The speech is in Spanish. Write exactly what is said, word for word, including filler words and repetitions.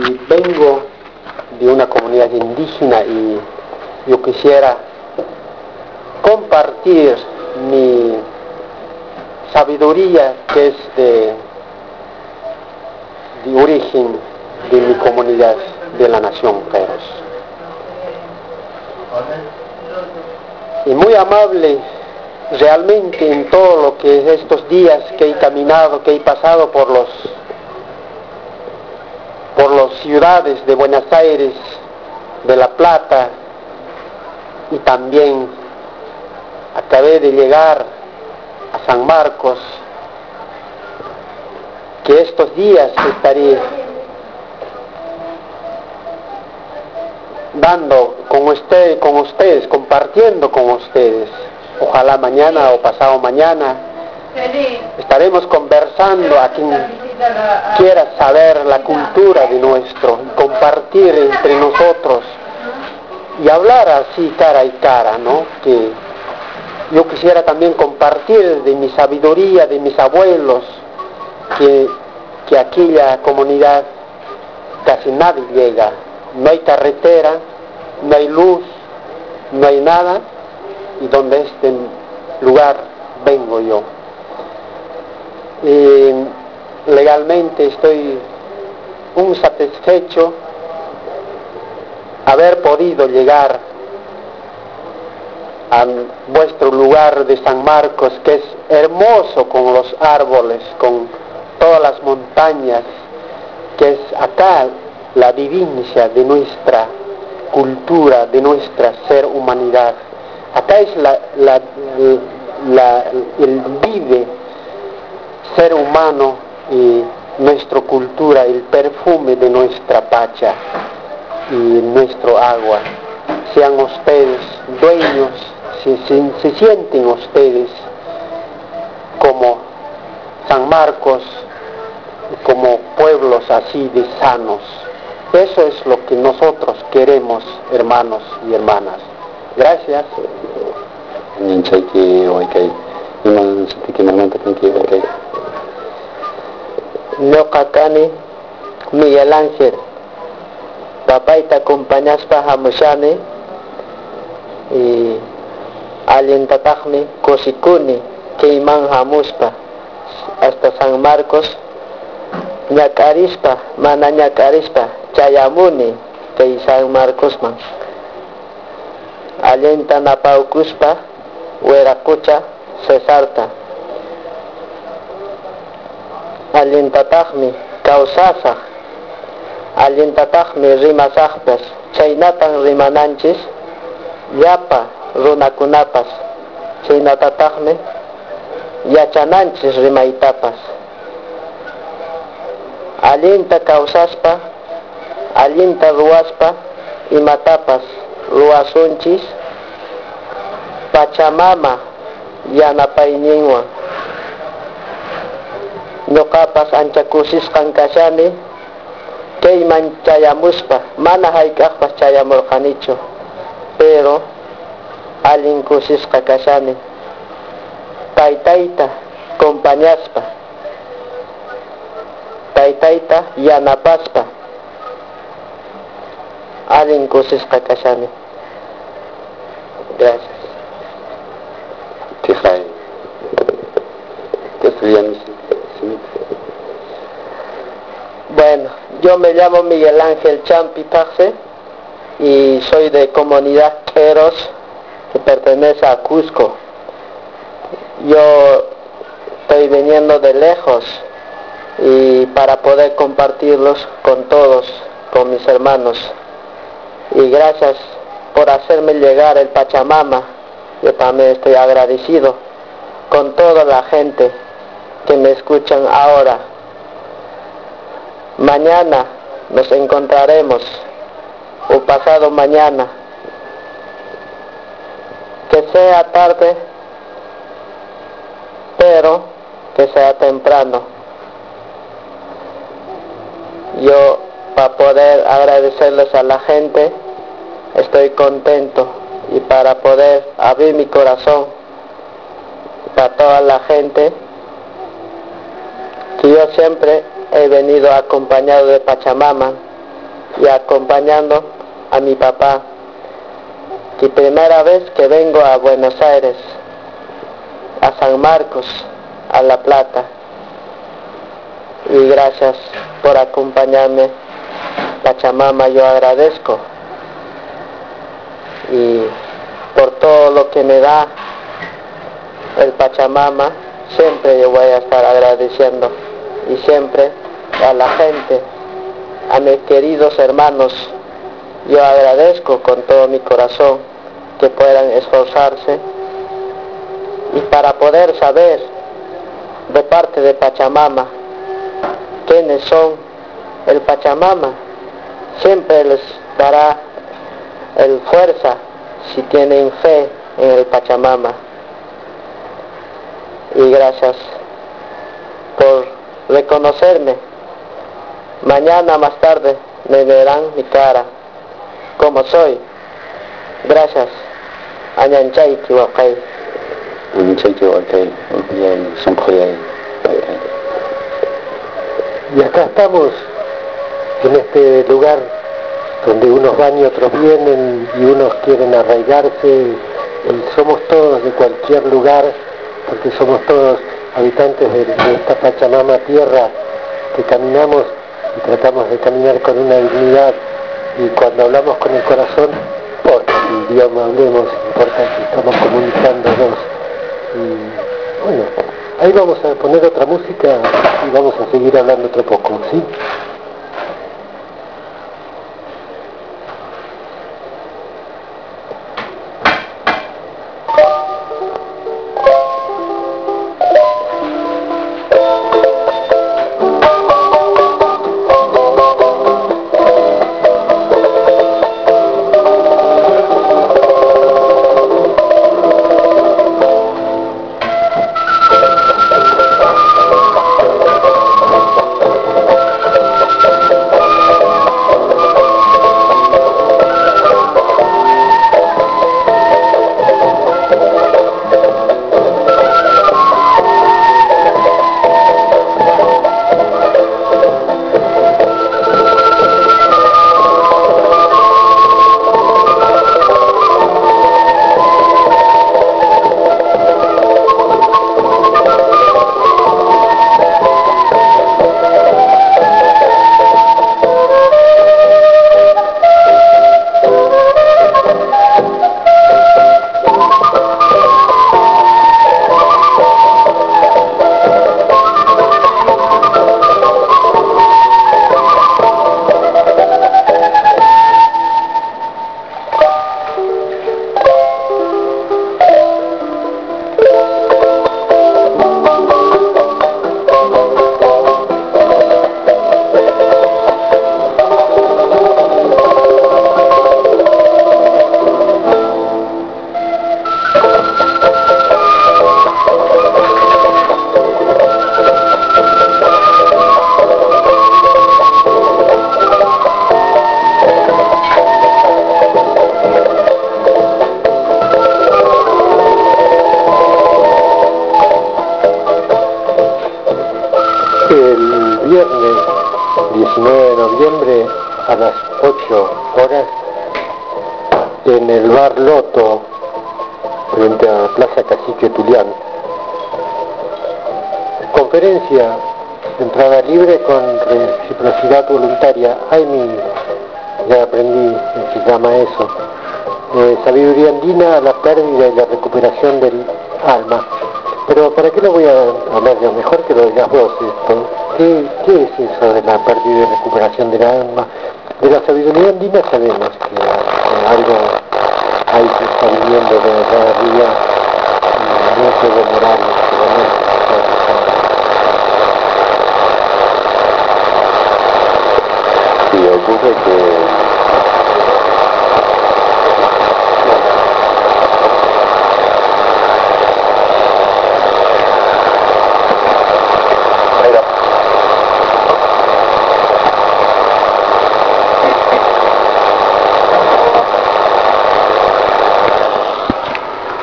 y vengo de una comunidad indígena y yo quisiera compartir mi sabiduría que es de, de origen de mi comunidad, de la nación Queros. Y muy amable realmente en todo lo que estos días que he caminado, que he pasado por los por las ciudades de Buenos Aires, de La Plata, y también acabé de llegar a San Marcos, que estos días estaré dando con usted, con ustedes, compartiendo con ustedes. Ojalá mañana o pasado mañana estaremos conversando a quien quiera saber la cultura de nuestro, y compartir entre nosotros y hablar así cara y cara, ¿no? Que yo quisiera también compartir de mi sabiduría, de mis abuelos, que, que aquella comunidad casi nadie llega, no hay carretera, no hay luz, no hay nada, y donde este lugar vengo yo. Y legalmente estoy muy satisfecho haber podido llegar a vuestro lugar de San Marcos, que es hermoso con los árboles, con todas las montañas, que es acá la vivencia de nuestra cultura, de nuestra ser humanidad. Acá es la, la, la, el vive ser humano y nuestra cultura, el perfume de nuestra pacha y nuestro agua. Sean ustedes dueños, se, se, se sienten ustedes como San Marcos, como pueblos así de sanos. Eso es lo que nosotros queremos, hermanos y hermanas. Gracias. Ñoqakani Miguel Ángel papayta acompañaspa hamushani y allintataqmi kusikuni kayman hamuspa hasta San Marcos ñakarispa mana ñakarispa chayamuni kay San Marcosman allinta napawkuspa Wiraqucha Cesarta allintataqmi kawsasaq allintataqmi rimasaqpas chaynatan rimananchis llapa runakunapas chaynatataqmi yachananchis rimaytapas allinta kawsaspa allinta ruwaspa imatapas ruwasunchis Pachamama yanapayninwan ñuqapas ancha kusisqan kashani kayman chayamuspa mana hayk'aqpas chayamurqanichu pero allin kusisqa kashani taytayta acompañaspa taytayta yanapaspa allin kusisqa kashani. Gracias. Bueno, yo me llamo Miguel Ángel Champi Paxe y soy de comunidad Queros, que pertenece a Cusco. Yo estoy viniendo de lejos y para poder compartirlos con todos, con mis hermanos. Y gracias por hacerme llegar el Pachamama. Yo también estoy agradecido con toda la gente que me escuchan ahora. Mañana nos encontraremos, o pasado mañana, que sea tarde, pero que sea temprano. Yo, para poder agradecerles a la gente, estoy contento, y para poder abrir mi corazón para toda la gente, que yo siempre he venido acompañado de Pachamama, y acompañando a mi papá, que primera vez que vengo a Buenos Aires, a San Marcos, a La Plata. Y gracias por acompañarme, Pachamama, yo agradezco. Y por todo lo que me da el Pachamama, siempre yo voy a estar agradeciendo. Y siempre a la gente, a mis queridos hermanos, yo agradezco con todo mi corazón que puedan esforzarse y para poder saber de parte de Pachamama quiénes son el Pachamama, siempre les dará el fuerza si tienen fe en el Pachamama. Y gracias por reconocerme. Mañana más tarde me verán mi cara como soy. Gracias. Añanchay Tiwakay. Añanchay Tiwakay. Y acá estamos en este lugar donde unos van y otros vienen y unos quieren arraigarse, y somos todos de cualquier lugar, porque somos todos habitantes de, de esta Pachamama tierra, que caminamos y tratamos de caminar con una dignidad, y cuando hablamos con el corazón, no importa qué idioma hablemos, importa que estamos comunicándonos. Y bueno, ahí vamos a poner otra música y vamos a seguir hablando otro poco, ¿sí? Viernes diecinueve de noviembre a las ocho horas en el bar Loto frente a Plaza Cacique Tulián. Conferencia, entrada libre con reciprocidad voluntaria. Ay, mi, ya aprendí que se llama eso. Eh, sabiduría andina, la pérdida y la recuperación del alma. Pero ¿para qué lo voy a hablar yo? Mejor que lo digas vos esto. ¿Qué, ¿Qué es eso de la pérdida y recuperación del alma? De la sabiduría andina sabemos que, que algo hay que está viviendo de la realidad, y no hay que demorar,